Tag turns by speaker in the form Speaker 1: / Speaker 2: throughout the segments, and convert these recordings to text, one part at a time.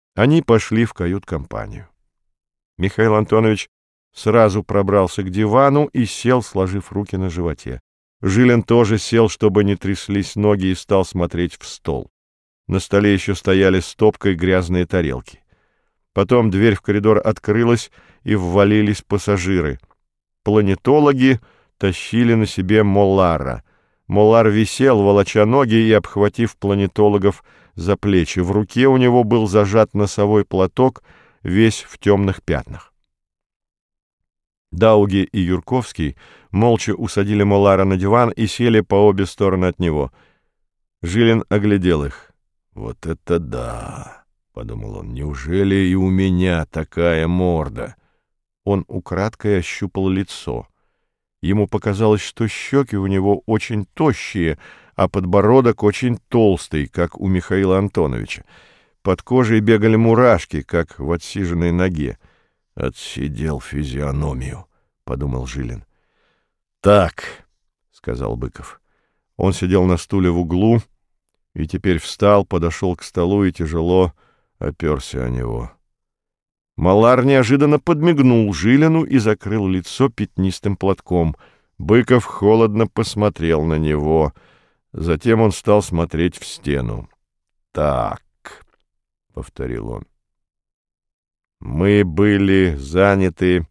Speaker 1: Они пошли в кают-компанию. Михаил Антонович сразу пробрался к дивану и сел, сложив руки на животе. Жилин тоже сел, чтобы не тряслись ноги, и стал смотреть в стол. На столе еще стояли стопкой грязные тарелки. Потом дверь в коридор открылась, и ввалились пассажиры. Планетологи тащили на себе Моллара. Моллар висел, волоча ноги и обхватив планетологов за плечи. В руке у него был зажат носовой платок, весь в темных пятнах. Дауги и Юрковский молча усадили Моллара на диван и сели по обе стороны от него. Жилин оглядел их. «Вот это да!» — подумал он. «Неужели и у меня такая морда?» Он украдкой ощупал лицо. Ему показалось, что щеки у него очень тощие, а подбородок очень толстый, как у Михаила Антоновича. Под кожей бегали мурашки, как в отсиженной ноге. «Отсидел физиономию», — подумал Жилин. «Так», — сказал Быков. Он сидел на стуле в углу и теперь встал, подошел к столу и тяжело оперся о него. Моллар неожиданно подмигнул Жилину и закрыл лицо пятнистым платком. Быков холодно посмотрел на него. Затем он стал смотреть в стену. «Так», — повторил он, — «мы были заняты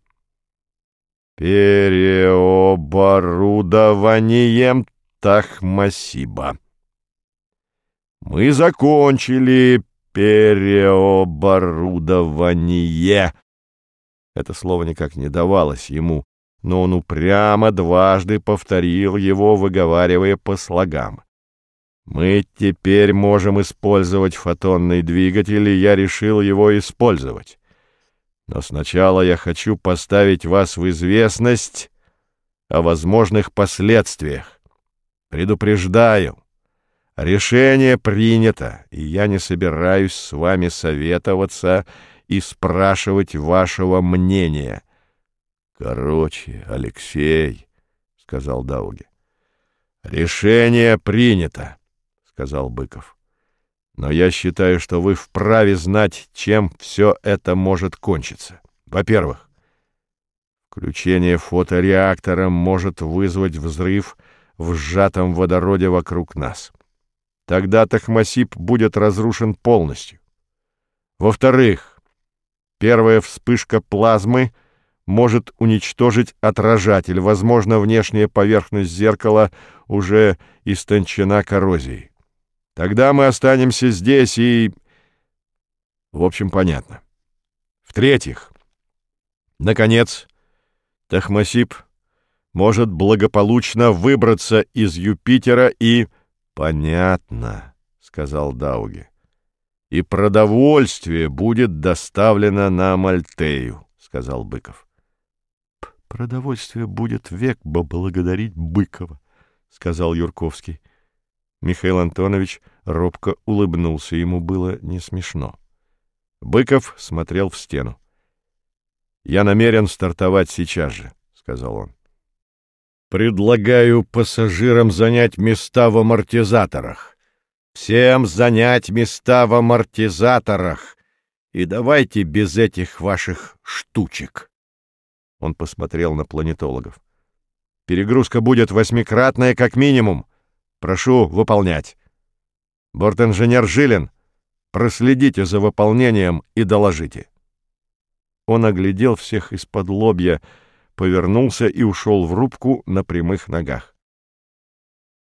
Speaker 1: переоборудованием Тахмасиба. Мы закончили переоборудование». Это слово никак не давалось ему, но он упрямо дважды повторил его, выговаривая по слогам. «Мы теперь можем использовать фотонный двигатель, и я решил его использовать. Но сначала я хочу поставить вас в известность о возможных последствиях. Предупреждаю, решение принято, и я не собираюсь с вами советоваться и спрашивать вашего мнения». «Короче, Алексей», — сказал Дауги. «Решение принято», — сказал Быков. «Но я считаю, что вы вправе знать, чем все это может кончиться. Во-первых, включение фотореактора может вызвать взрыв в сжатом водороде вокруг нас. Тогда Тахмасиб будет разрушен полностью. Во-вторых, первая вспышка плазмы может уничтожить отражатель. Возможно, внешняя поверхность зеркала уже истончена коррозией. Тогда мы останемся здесь и... В общем, понятно. В-третьих, наконец, Тахмасиб может благополучно выбраться из Юпитера и... «Понятно», — сказал Дауги. «И продовольствие будет доставлено на Амальтею», — сказал Быков. «Продовольствие будет век благодарить Быкова», — сказал Юрковский. Михаил Антонович робко улыбнулся, ему было не смешно. Быков смотрел в стену. «Я намерен стартовать сейчас же», — сказал он. «Предлагаю пассажирам занять места в амортизаторах. Всем занять места в амортизаторах. И давайте без этих ваших штучек». Он посмотрел на планетологов. «Перегрузка будет 8-кратная как минимум. Прошу выполнять. Бортинженер Жилин, проследите за выполнением и доложите». Он оглядел всех из-под лобья, повернулся и ушел в рубку на прямых ногах.